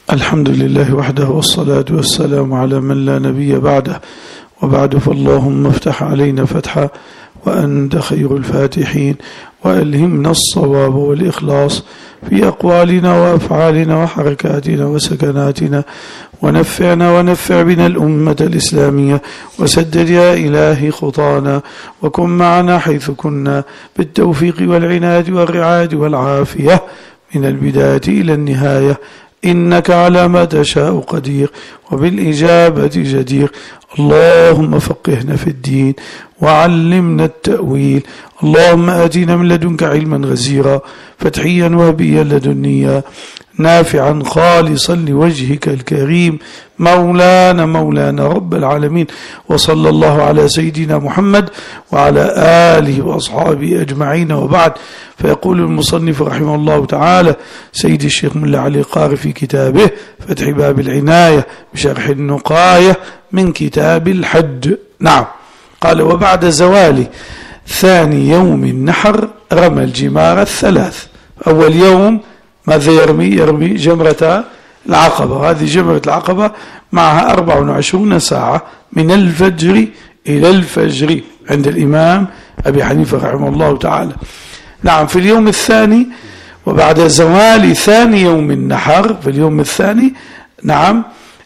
الحمد لله وحده والصلاة والسلام على من لا نبي بعده، وبعد فاللهم افتح علينا فتحا وأنت خير الفاتحين، وألهمنا الصواب والإخلاص في أقوالنا وأفعالنا وحركاتنا وسكناتنا، ونفعنا ونفع بنا الأمة الإسلامية، وسدد يا إلهي خطانا، وكن معنا حيث كنا بالتوفيق والعناية والرعاية والعافية من البداية إلى النهاية، إنك على ما تشاء قدير وبالإجابة جدير. اللهم فقهنا في الدين وعلمنا التأويل، اللهم آتنا من لدنك علما غزيرا فتحيا وهبيا لدنيا نافعا خالصا لوجهك الكريم، مولانا رب العالمين. وصلى الله على سيدنا محمد وعلى آله وأصحابه أجمعين، وبعد. فيقول المصنف رحمه الله تعالى سيد الشيخ ملا علي القاري في كتابه فتح باب العناية بشرح النقاية من كتاب الحج. نعم، قال: وبعد زوال ثاني يوم النحر رمى الجمار الثلاث. أول يوم ماذا يرمي جمرة العقبة، هذه جمرة العقبة معها 24 ساعة من الفجر إلى الفجر عند الإمام أبي حنيفة رحمه الله تعالى. نعم، في اليوم الثاني وبعد زوال ثاني يوم النحر في اليوم الثاني، نعم،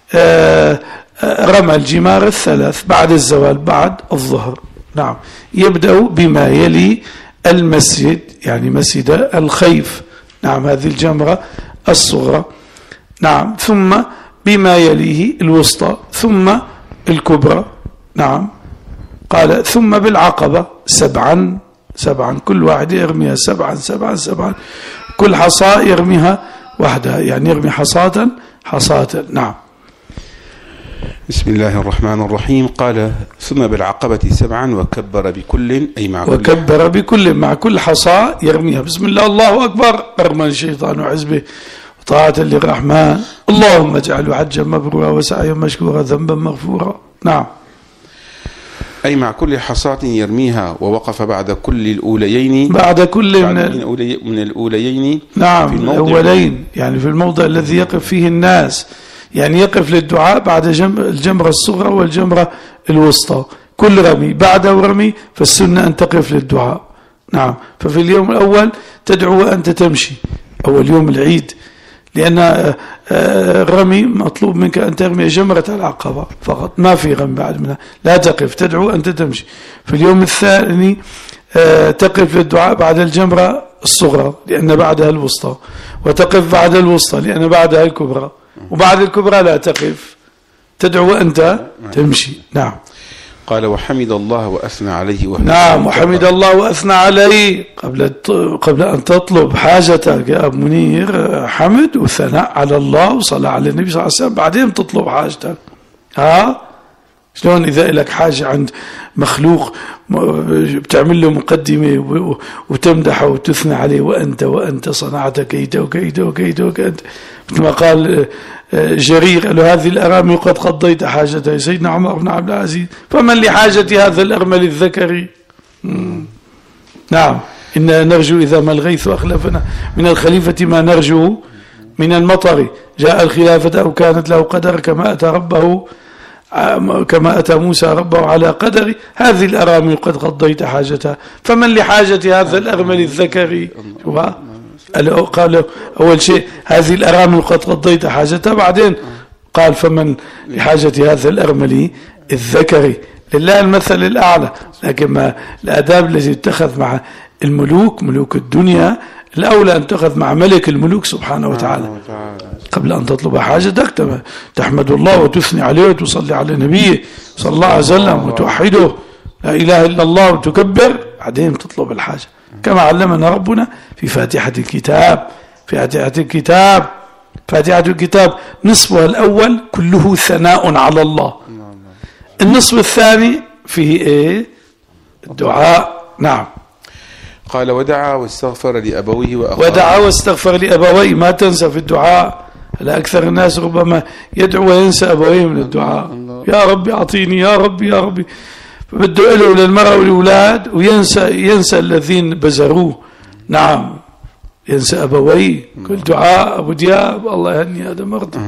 رمى الجمار الثلاث بعد الزوال بعد الظهر. نعم، يبدأ بما يلي المسجد، يعني مسجد الخيف، نعم، هذه الجمرة الصغرى، نعم، ثم بما يليه الوسطى، ثم الكبرى، نعم. قال: ثم بالعقبة سبعا، كل واحد يرميها سبعا، كل حصاة يرميها وحدها، يعني يرمي حصاة. نعم. بسم الله الرحمن الرحيم. قال: ثم بالعقبة 7 وكبر بكل، أي مع كل، وكبر بكل، مع كل حصاة يرميها بسم الله الله أكبر، رغم الشيطان وحزبه طاعة للرحمن، اللهم اجعله حجا مبرورا وسعيا مشكورا ذنبا مغفورا. نعم، أي مع كل حصاة يرميها، ووقف بعد كل الأوليين، بعد كل من الأوليين، نعم، في الأولين، يعني في الموضع الذي يقف فيه الناس، يعني يقف للدعاء بعد الجمرة الصغرى والجمرة الوسطى، كل رمي بعده رمي، فالسنة أن تقف للدعاء. نعم، ففي اليوم الأول تدعو وأنت تمشي، أول يوم العيد، لأن الرمي مطلوب منك أن ترمي جمرة العقبة فقط، ما في رمي بعد منها، لا تقف، تدعو أنت تمشي. في اليوم الثاني تقف للدعاء بعد الجمرة الصغرى لأن بعدها الوسطى، وتقف بعد الوسطى لأن بعدها الكبرى، وبعد الكبرى لا تقف، تدعو أنت تمشي. نعم. قال: وحمد الله وأثنى عليه. نعم، وحمد الله وأثنى عليه. قبل أن تطلب حاجتك يا أبو منير، حمد وثناء على الله وصلاة على النبي صلى الله عليه وسلم، بعدين تطلب حاجتك. شلون إذا لك حاجة عند مخلوق بتعمل له مقدمة وتمدحه وتثنى عليه، وأنت صنعت كيدا وكيدا وكيدا وكيدا، مثل ما قال جرير: قال له: هذه الأرامل قد قضيت حاجتها. سيدنا عمر بن عبد العزيز: فمن لحاجة هذا الأرمل الذكري؟ نعم، إنا نرجو إذا ما الغيث أخلفنا من الخليفة ما نرجو من المطر، جاء الخلافة أو كانت له قدر، كما أتى موسى ربه على قدر، هذه الأرامل قد قضيت حاجتها، فمن لحاجة هذا الأرمل الذكري؟ قال أول شيء هذه الأرامل قد قضيت حاجتها، بعدين قال فمن لحاجة هذا الأرمل الذكري. لله المثل الأعلى. لكن ما الآداب التي اتخذ مع الملوك، ملوك الدنيا، الأولى أن تأخذ مع ملك الملوك سبحانه وتعالى. قبل أن تطلب حاجتك تحمد الله وتثني عليه وتصلي على نبيه صلى الله عليه وسلم وتوحده لا إله إلا الله وتكبر، بعدين تطلب الحاجة، كما علمنا ربنا في فاتحة الكتاب. فاتحة الكتاب نصفها الأول كله ثناء على الله، النصف الثاني فيه الدعاء. نعم. قال: ودعا واستغفر لأبويه ما تنسى في الدعاء. أكثر الناس ربما يدعو وينسى أبويه من الدعاء. يا ربي أعطيني، يا ربي، فبده له للمرأة والأولاد، وينسى الذين بزروه. نعم، ينسى أبويه. كل دعاء أبو دياب الله يهني هذا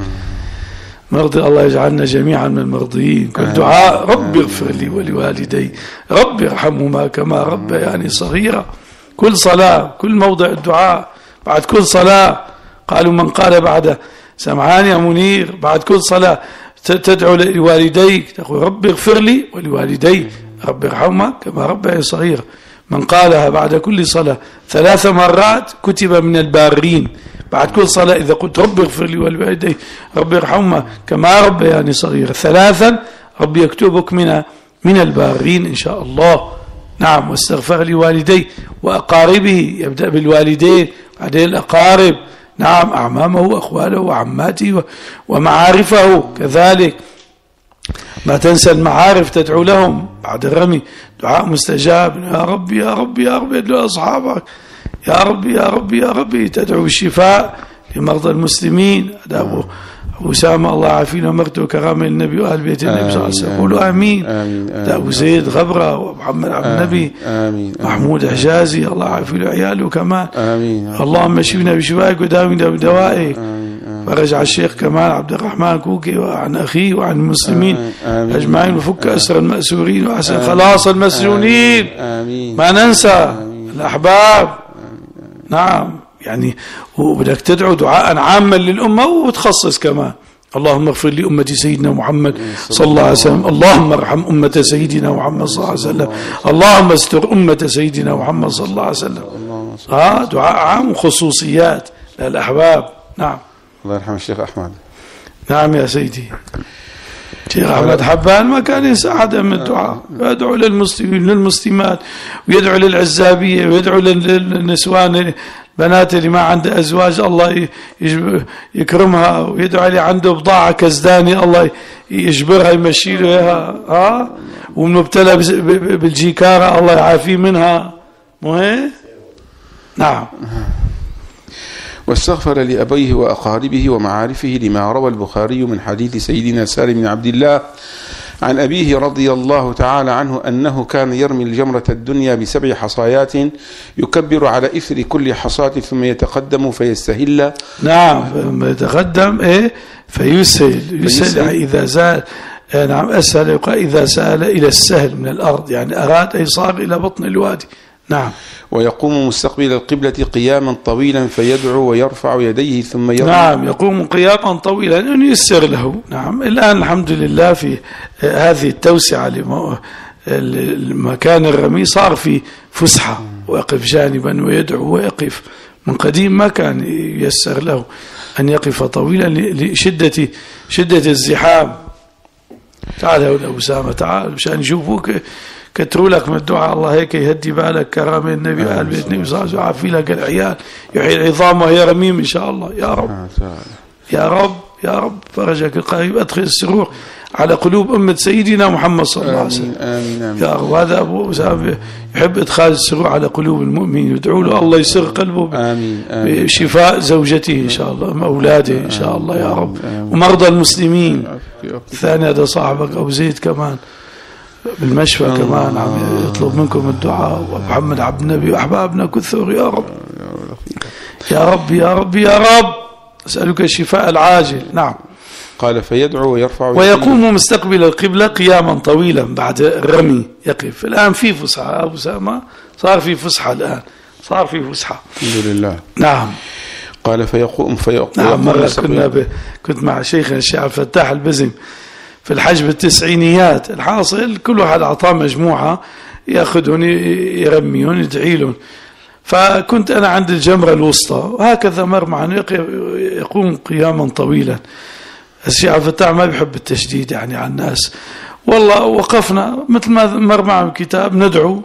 مرضي الله يجعلنا جميعا من المرضيين. كل دعاء رب اغفر لي ولوالدي رب ارحمهما كما ربياني صغيرا. كل صلاة كل موضع الدعاء بعد كل صلاة. قالوا من قال بعد سمعان يا منير بعد كل صلاة تدعو لوالديك تقول رب اغفر لي ولوالدي رب ارحمهما كما ربياني صغيرا. من قالها بعد كل صلاة 3 مرات كتب من البارين. بعد كل صلاة إذا قلت رب اغفر لي ولوالدي رب ارحمهما كما ربياني صغيرا 3 رب يكتبك من البارين إن شاء الله. نعم. واستغفر لوالدي وأقاربه يبدأ بالوالدين بعدين الأقارب. نعم. أعمامه وأخواله وعماته ومعارفه كذلك. ما تنسى المعارف تدعو لهم بعد الرمي دعاء مستجاب. يا رب يا رب يا رب يدعو أصحابك يا رب يا رب يا رب تدعو بالشفاء لمرضى المسلمين. أبو أسامة الله عافينا ومرته كرامة النبي وأهل بيت النبي صلى الله عليه وسلم. قولوا آمين. أبو زيد غبرة ومحمد عبد النبي محمود حجازي الله عافينا وعياله كمان. اللهم اشفنا بشفائك وداوينا بدوائك. فرج على الشيخ كمال عبد الرحمن كوكي وعن أخيه وعن المسلمين أجمعين وفك أسر المأسورين وأحسن خلاص المسجونين. ما ننسى الأحباب. نعم. يعني وبدك تدعو دعاء عاما للأمة وتخصص كمان. اللهم اغفر لي أمة سيدنا محمد صلى الله عليه وسلم. اللهم ارحم أمة سيدنا محمد صلى الله عليه وسلم. اللهم استر أمة سيدنا محمد صلى الله عليه وسلم. دعاء عام وخصوصيات للأحباب. نعم. الله يرحم الشيخ أحمد. نعم يا سيدي. الشيخ أحمد حبان ما كان ينسى أحدا من الدعاء. يدعو للمسلمين للمسلمات ويدعو للعزابية ويدعو للنسوان بنات اللي ما عنده أزواج الله يكرمها ويدعو اللي عنده بضاعة كزداني الله يجبرها يمشي له إياها. ومبتلى بالجيكارة الله يعافيه منها. نعم. واستغفر لأبيه وأقاربه ومعارفه لما روى البخاري من حديث سيدنا سالم بن عبد الله عن أبيه رضي الله تعالى عنه أنه كان يرمي الجمرة الدنيا ب7 حصايات يكبر على إثر كل حصاة ثم يتقدم فيستهل. نعم. يتقدم فيسهل إذا زال. نعم. أسهل يقال إذا سال إلى السهل من الأرض يعني أراد أي صار إلى بطن الوادي. نعم. ويقوم مستقبل القبلة قياما طويلا فيدعو ويرفع يديه ثم يرفع. نعم. يقوم قياما طويلا أن ييسر له. نعم. الآن الحمد لله في هذه التوسعة المكان الرمي صار في فسحة ويقف جانبا ويدعو ويقف. من قديم ما كان ييسر له أن يقف طويلا لشدة الزحام. تعال يا أبو أسامة تعال مشان يشوفوك كتروا لك من الدعاء. الله هيك يهدي بالك كرامة النبي وآل بيت النبي صلى الله عليه وسلم وعافي لك العيال يحيي العظام وهي رميم إن شاء الله. يا رب يا رب يا رب فرجك القريب. أدخل السرور على قلوب أمة سيدنا محمد صلى الله عليه وسلم. يا رب. هذا أبو أسامة يحب إدخال السرور على قلوب المؤمنين. يدعو له الله يسر قلبه بشفاء زوجته إن شاء الله أولاده إن شاء الله يا رب ومرضى المسلمين. ثاني هذا صاحبك أبو زيد كمان بالمشفى كمان عم يطلب منكم الدعاء. ومحمد عبد النبي وأحبابنا كثر يا رب يا رب يا رب يا رب. أسألك الشفاء العاجل. نعم. قال فيدعو ويرفع ويقوم مستقبل القبلة قياما طويلا بعد الرمي يقف. الآن في فسحة أبو سامة صار في فسحة. الآن صار في فسحة الحمد لله. نعم. قال فيقوم نعم. مرة كنت مع شيخنا الشيخ عبد الفتاح البزم في الحج بالتسعينيات. الحاصل كل واحد أعطاه مجموعة يأخذون يرميون يدعي لهم. فكنت أنا عند الجمرة الوسطى وهكذا مر معنا يقوم قياما طويلا. الشيخ عبد الفتاح ما بيحب التشديد يعني على الناس. والله وقفنا مثل ما مر معه الكتاب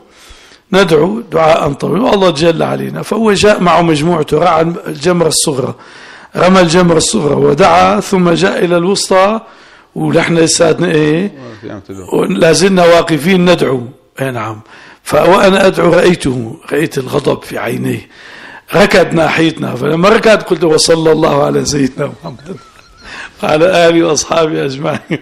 ندعو دعاء طويل والله جل علينا. فهو جاء معه مجموعته راح الجمرة الصغرى رمى الجمرة الصغرى ودعا ثم جاء إلى الوسطى ونحن لساتنا لازلنا واقفين ندعو. نعم. فوأنا أدعو رأيت الغضب في عينيه ركض ناحيتنا. فلما ركض قلت وصلى الله على سيدنا محمد وعلى آله وأصحابه أجمعين.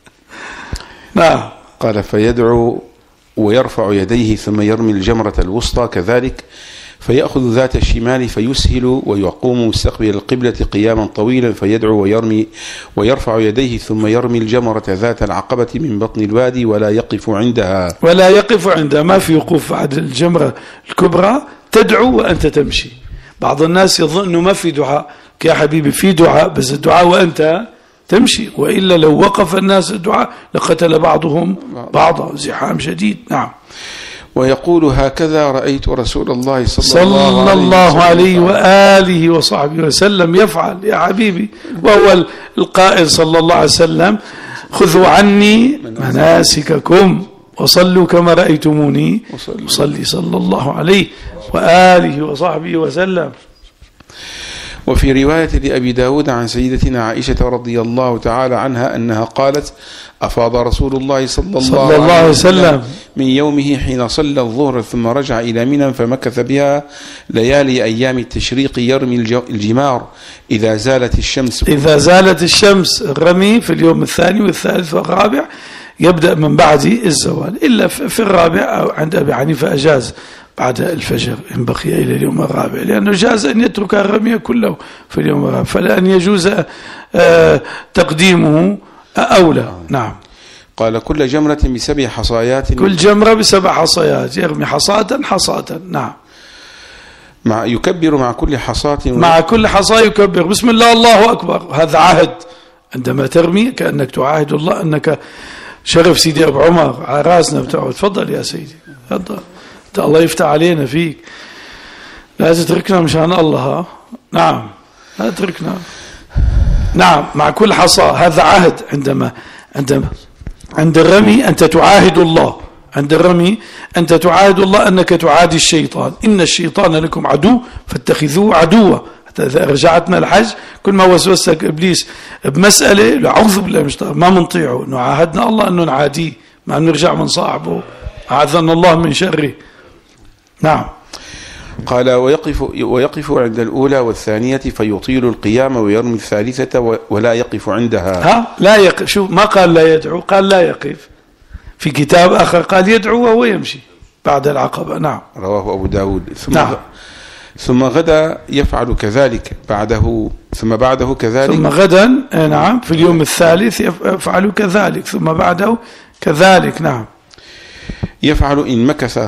نعم. قال فيدعو ويرفع يديه ثم يرمي الجمرة الوسطى كذلك فيأخذ ذات الشمال فيسهل ويقوم مستقبل القبلة قياما طويلا فيدعو ويرمي ويرفع يديه ثم يرمي الجمرة ذات العقبة من بطن الوادي ولا يقف عندها ما في وقوف بعد الجمرة الكبرى، تدعو وأنت تمشي. بعض الناس يظن أنه ما في دعاء. يا حبيبي في دعاء، بس الدعاء وأنت تمشي، وإلا لو وقف الناس الدعاء لقتل بعضهم بعضا، زحام شديد. نعم. ويقول هكذا رأيت رسول الله صلى الله عليه وآله وصحبه وسلم يفعل يا حبيبي، وهو القائل صلى الله عليه وسلم: خذوا عني مناسككم وصلوا كما رأيتموني أصلي، صلى الله عليه وآله وصحبه وسلم. وفي رواية لأبي داود عن سيدتنا عائشة رضي الله تعالى عنها أنها قالت: أفاض رسول الله صلى الله عليه وسلم من يومه حين صلى الظهر ثم رجع إلى منى فمكث بها ليالي أيام التشريق يرمي الجمار إذا زالت الشمس. الرمي في اليوم الثاني والثالث والرابع يبدأ من بعد الزوال، إلا في الرابع عند أبي حنيفة أجاز بعد الفجر إن بقي إلى اليوم الرابع، لأنه جاز أن يترك الرمي كله في اليوم الرابع، فلأن يجوز تقديمه أولى. نعم. قال: كل جمرة ب7 حصايات، كل جمرة ب7 حصايات، يرمي حصاة. نعم. يكبر مع كل حصاة، مع كل حصاة يكبر بسم الله الله أكبر. هذا عهد، عندما ترمي كأنك تعاهد الله أنك شرف سيدي أبو عمر على راسنا بتاعه. تفضل يا سيدي، تفضل، الله يفتح علينا فيك، لا تتركنا مشان الله. نعم، لا تتركنا. نعم، مع كل حصاة. هذا عهد. عند الرمي أنت تعاهد الله، عند الرمي أنت تعاهد الله أنك تعادي الشيطان. إن الشيطان لكم عدو فاتخذوه عدوا. حتى إذا رجعتنا الحج كل ما وسوسك إبليس بمسألة لأعوذ بالله ما منطيعه، إنه عاهدنا الله أنه نعاديه، ما نرجع من صاحبه، أعاذنا الله من شره. نعم. قال: ويقف عند الأولى والثانية فيطيل القيام ويرمي الثالثة ولا يقف عندها. لا يقف. شو ما قال لا يدعو، قال لا يقف. في كتاب آخر قال يدعو وهو يمشي بعد العقبة. نعم. رواه أبو داود. ثم غدا يفعل كذلك ثم بعده كذلك. ثم غدا نعم في اليوم الثالث يفعل كذلك، ثم بعده كذلك. نعم. يفعل إن مكث.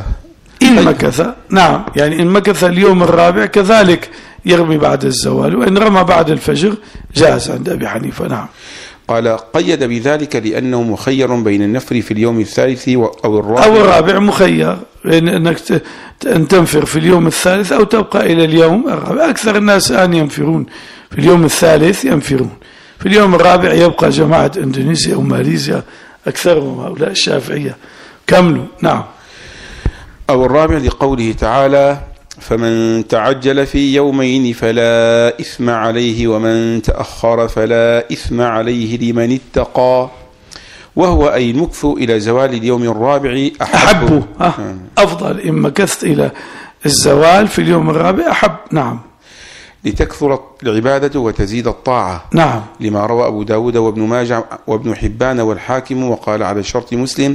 نعم، يعني إن مكث اليوم الرابع كذلك يرمي بعد الزوال، وإن رمى بعد الفجر جاز عند أبي حنيفة. نعم. قال: قيد بذلك لأنه مخير بين النفر في اليوم الثالث أو الرابع مخير بين أنك أن تنفر في اليوم الثالث أو تبقى إلى اليوم الرابع. أكثر الناس الآن ينفرون في اليوم الثالث، ينفرون في اليوم الرابع. يبقى جماعة إندونيسيا وماليزيا أكثرهم هؤلاء الشافعية كملوا. نعم. أو الرابع لقوله تعالى: فمن تعجل في يومين فلا إثم عليه ومن تأخر فلا إثم عليه لمن اتقى، وهو أي المكث إلى زوال اليوم الرابع أحب. أفضل إن مكثت إلى الزوال في اليوم الرابع أحب. نعم. لتكثر العبادة وتزيد الطاعة. نعم. لما روى أبو داود وابن ماجه وابن حبان والحاكم وقال على شرط مسلم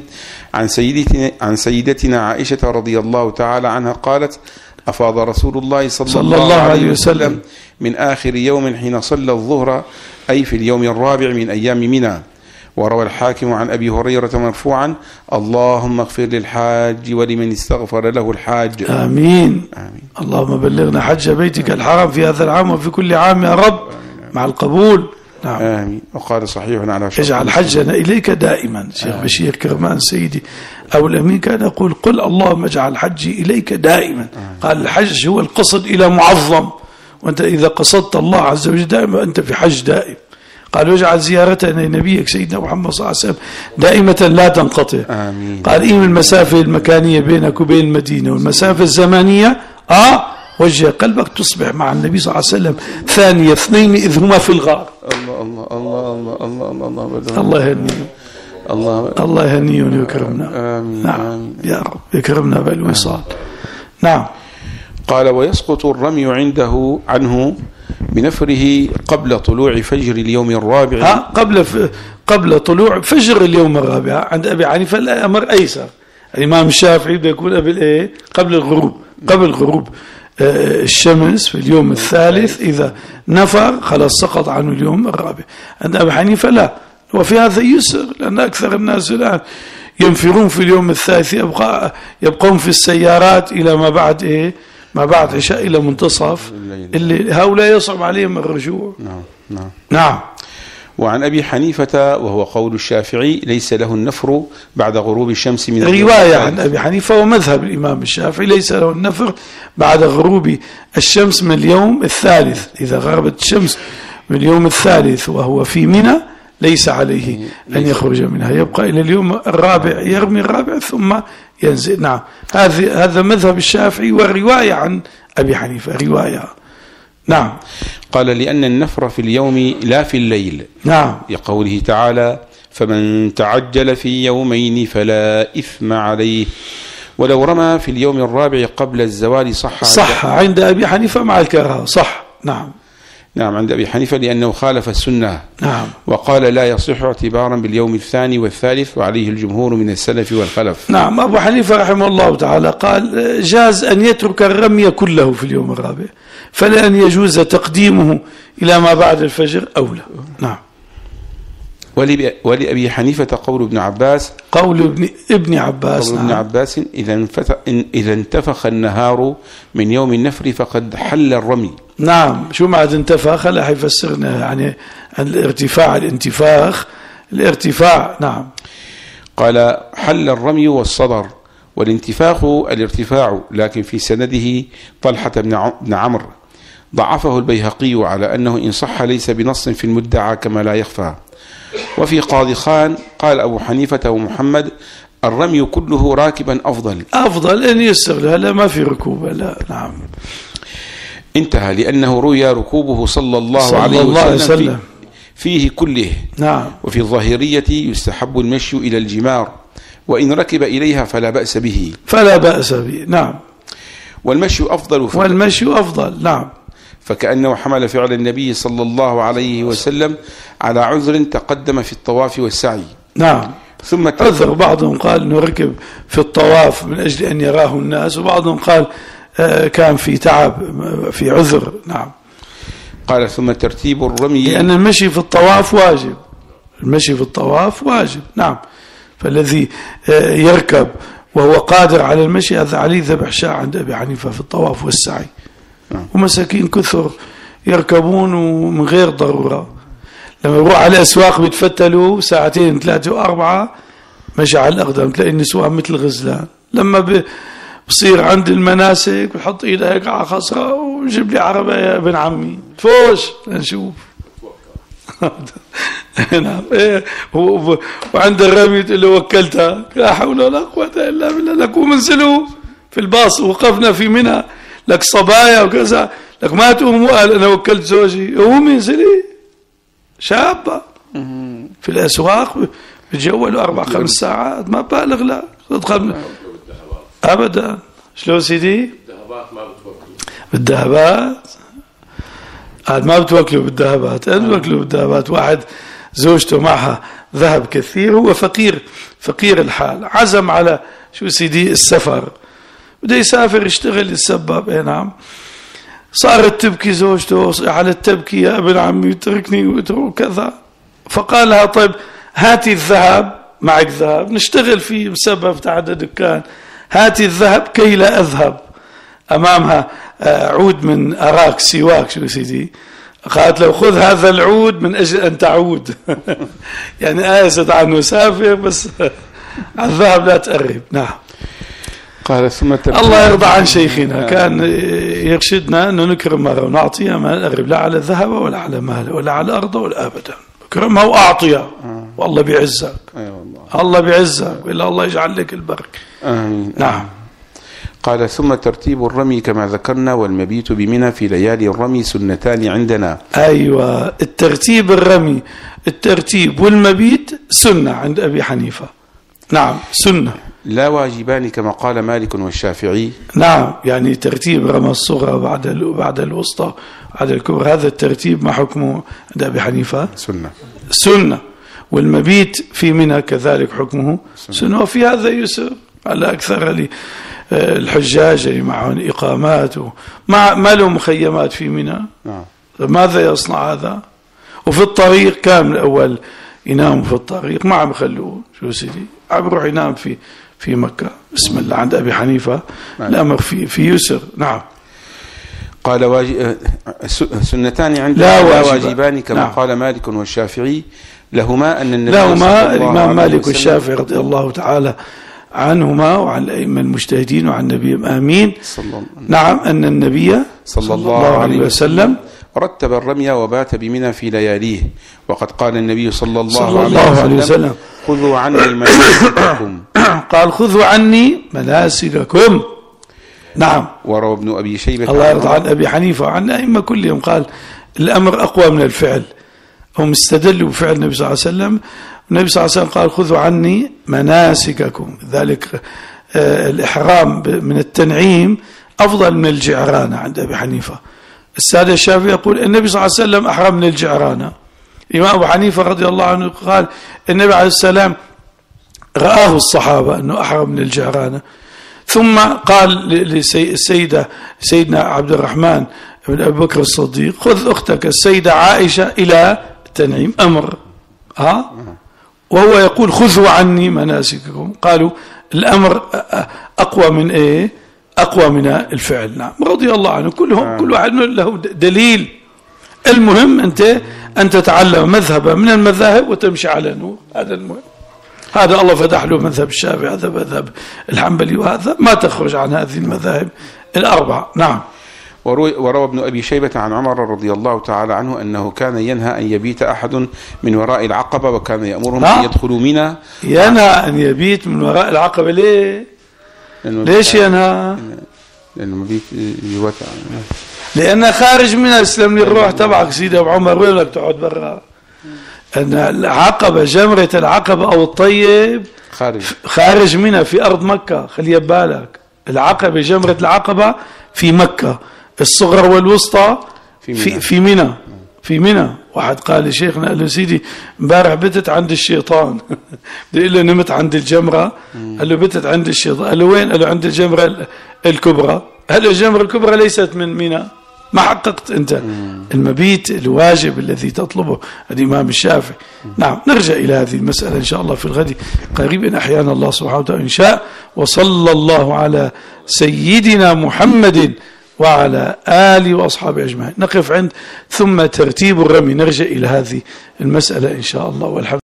عن سيدتنا عائشة رضي الله تعالى عنها قالت: أفاض رسول الله صلى الله عليه وسلم من آخر يوم حين صلى الظهر، أي في اليوم الرابع من أيام منى. وروى الحاكم عن أبي هريرة مرفوعا: اللهم اغفر للحاج ولمن استغفر له الحاج. آمين. اللهم بلغنا حج بيتك الحرام في هذا العام وفي كل عام يا رب مع القبول. نعم. آمين. وقال صحيح على شرط اجعل حجنا إليك دائما. شيخ بشير كرمان سيدي أو الأمين كان يقول: قل اللهم اجعل حجي إليك دائما. قال الحج هو القصد إلى معظم، وأنت إذا قصدت الله عز وجل دائما أنت في حج دائم. قال: واجعل زيارتنا لنبيك سيدنا محمد صلى الله عليه وسلم دائمة لا تنقطع. آمين. قال: إيه المسافة المكانية بينك وبين المدينة والمسافة الزمانية وجه قلبك تصبح مع النبي صلى الله عليه وسلم ثاني اثنين إذ هما في الغار. الله الله الله الله الله الله يهنيهم، الله يهنيهم ويكرمنا. آمين. نعم. آمين. يا رب يكرمنا بالوصال. نعم. قال: ويسقط الرمي عنه بنفره قبل طلوع فجر اليوم الرابع. قبل طلوع فجر اليوم الرابع. عند أبي حنيفة الأمر أيسر. الإمام الشافعي بده يكون قبل الغروب الشمس في اليوم الثالث إذا نفر خلاص سقط عنه اليوم الرابع. عند أبي حنيفة لا، وفي هذا يسر، لأن أكثر الناس الآن ينفرون في اليوم الثالث، يبقون في السيارات إلى ما بعد ما بعد عشاء إلى منتصف اللي هؤلاء يصعب عليهم الرجوع. نعم. وعن أبي حنيفة وهو قول الشافعي ليس له النفر بعد غروب الشمس من رواية عن أبي حنيفة ومذهب الإمام الشافعي ليس له النفر بعد غروب الشمس من اليوم الثالث. إذا غربت الشمس من اليوم الثالث وهو في منى ليس عليه أن يخرج منها، يبقى إلى اليوم الرابع، يرمي الرابع ثم ينزل. نعم، هذا مذهب الشافعي والرواية عن أبي حنيفة رواية. نعم. قال لأن النفر في اليوم لا في الليل. نعم. لقوله تعالى فمن تعجل في يومين فلا إثم عليه، ولو رمى في اليوم الرابع قبل الزوال صح عند أبي حنيفة مع الكراهة. صح. نعم عند أبي حنيفة لأنه خالف السنة. نعم. وقال لا يصح اعتبارا باليوم الثاني والثالث، وعليه الجمهور من السلف والخلف. نعم. أبو حنيفة رحمه الله تعالى قال جاز أن يترك الرمي كله في اليوم الرابع، فلا أن يجوز تقديمه إلى ما بعد الفجر أولى. نعم. ولأبي حنيفة قول ابن عباس ابن عباس إذا انتفخ النهار من يوم النفر فقد حل الرمي. نعم. شو معنى انتفخ؟ لا حيفسرنا يعني الارتفاع، الارتفاع. نعم. قال حل الرمي والصدر، والانتفاخ الارتفاع، لكن في سنده طلحة بن عمرو ضعفه البيهقي على أنه إن صح ليس بنص في المدعى كما لا يخفى. وفي قاضي خان قال أبو حنيفة ومحمد الرمي كله راكبا أفضل أن يسر له، لا ما في ركوب. لا. نعم. انتهى، لأنه روي ركوبه صلى الله عليه وسلم فيه كله. نعم. وفي الظاهرية يستحب المشي إلى الجمار، وإن ركب إليها فلا بأس به. نعم. والمشي أفضل. نعم. فكأنه حمل فعل النبي صلى الله عليه وسلم على عذر تقدم في الطواف والسعي. نعم. ثم عذر، بعضهم قال أنه ركب في الطواف من أجل أن يراه الناس، وبعضهم قال كان في تعب، في عذر. نعم. قال ثم ترتيب الرمي، لأن المشي في الطواف واجب. نعم. فالذي يركب وهو قادر على المشي هذا عليه ذبح شاة عند أبي حنيفة في الطواف والسعي. ومساكين كثر يركبون ومن غير ضرورة، لما يروح على أسواق بيتفتلوا 2 3 و4 مشي على الأقدام، تلاقي النسوان مثل غزلان. لما بصير عند المناسك بحط إيده هيك على خصرة وجيب لي عربية يا ابن عمي تفوش نشوف. نعم. وعند الرمي تقول له وكلتها، لا حول ولا قوة إلا بالله. لك ومنزلوا في الباص، وقفنا في منى لك صبايا وكذا، لك ما تقوم وقال أنا وكلت زوجي، قوم انزلي شابة في الأسواق بتجولوا 4-5 ساعات، ما بالغ. لا تدخل أبدا. شلون سيدي؟ بالذهبات ما بتوكلوا بالذهبات. واحد زوجته معها ذهب كثير، هو فقير الحال، عزم على شو سيدي السفر، بده يسافر يشتغل يتسبب. نعم. صارت تبكي زوجته على التبكي، يا ابن عمي اتركني وكذا. فقال لها طيب هاتي الذهب، معك ذهب نشتغل فيه بسبب تعدد دكان، هاتي الذهب كي لا أذهب. أمامها عود من أراك سواك شو سيدي، قالت له خذ هذا العود من أجل أن تعود. يعني آيست عنه سافر بس الذهب لا تقرب. نعم. قال ثم الله يرضى عن شيخنا، كان يرشدنا أنه نكرم مرة ونعطيها، ما نقرب لا على الذهب ولا على مال ولا على الأرض ولا أبدا، كرمها وأعطيها والله بيعزك. الله بيعزك وإلا الله يجعل لك البركة. نعم. قال ثم ترتيب الرمي كما ذكرنا، والمبيت بمنى في ليالي الرمي سنتان عندنا. أيوة، الترتيب والمبيت سنة عند أبي حنيفة. نعم سنة، لا واجبان كما قال مالك والشافعي. نعم، يعني ترتيب رمى الصغرى بعد الوسطى بعد الكبرى، هذا الترتيب ما حكمه عند أبي حنيفة؟ سنة. والمبيت في منى كذلك حكمه سنة. وفي هذا يسر على أكثر الحجاج اللي معهم إقامات ما لهم مخيمات في منى، ماذا يصنع هذا؟ وفي الطريق كان الأول ينام في الطريق، ما عم يخلوه، شو سيدي عم يروح ينام في مكة. بسم الله. عند أبي حنيفة الأمر في يسر. نعم. قال سنتان عند لا واجبان كما قال مالك والشافعي لهما أن النبي لهما الإمام مالك والشافعي رضي الله تعالى عنهما وعن الأئمة المجتهدين وعن النبي آمين. نعم. أن النبي صلى الله عليه وسلم رتب الرمي وبات بمنى في لياليه، وقد قال النبي صلى الله عليه وسلم خذوا عني مناسككم. قال خذوا عني مناسككم. نعم. وروى ابن أبي شيبة الله يرضى عن أبي حنيفة وعن الأئمة كلهم قال الأمر أقوى من الفعل. هم استدلوا بفعل النبي صلى الله عليه وسلم. النبي صلى الله عليه وسلم قال خذوا عني مناسككم. ذلك الإحرام من التنعيم أفضل من الجعرانة عند أبي حنيفة. السادة الشافعي يقول النبي صلى الله عليه وسلم أحرم من الجعرانة. الإمام أبو حنيفة رضي الله عنه قال النبي عليه السلام رآه الصحابة أنه أحرم من الجعرانة، ثم قال سيدنا عبد الرحمن بن أبي بكر الصديق خذ أختك السيدة عائشة إلى التنعيم. أمر وهو يقول خذوا عني مناسككم. قالوا الأمر أقوى من إيه؟ أقوى من الفعل. نعم. رضي الله عنه. كل واحد له دليل. المهم أنت أن تتعلم مذهبا من المذاهب وتمشي على نور. هذا المهم. هذا الله فتح له مذهب الشافعي، هذا مذهب الحنبلي، وهذا ما تخرج عن هذه المذاهب الأربعة. نعم. وروى ابن أبي شيبة عن عمر رضي الله تعالى عنه أنه كان ينهى أن يبيت أحد من وراء العقبة، وكان يأمرهم أن يدخلوا منى. ينهى أن يبيت من وراء العقبة. ليه؟ ليش ينهى؟ لأنه مبيت يوتع، لأنه خارج منها. اسلم لي الروح تبعك سيدي أبو عمر، وين بدك تقعد برا؟ أن العقبة جمرة العقبة أو الطيب خارج منها في أرض مكة. خلي بالك العقبة جمرة العقبة في مكة، الصغرى والوسطى في منى. في منى. واحد قال لشيخنا قال له سيدي امبارح بتت عند الشيطان. بيقول له نمت عند الجمرة. قال له بتت عند الشيطان. قال له وين؟ قال له عند الجمرة الكبرى. قال له الجمرة الكبرى ليست من منى. ما حققت أنت المبيت الواجب الذي تطلبه الإمام الشافعي. نعم. نرجع إلى هذه المسألة إن شاء الله في الغد قريبا أحيانا الله سبحانه وتعالى إن شاء. وصلى الله على سيدنا محمد وعلى آله وأصحابه أجمعين. نقف عند ثم ترتيب الرمي. نرجع إلى هذه المسألة إن شاء الله والحمد.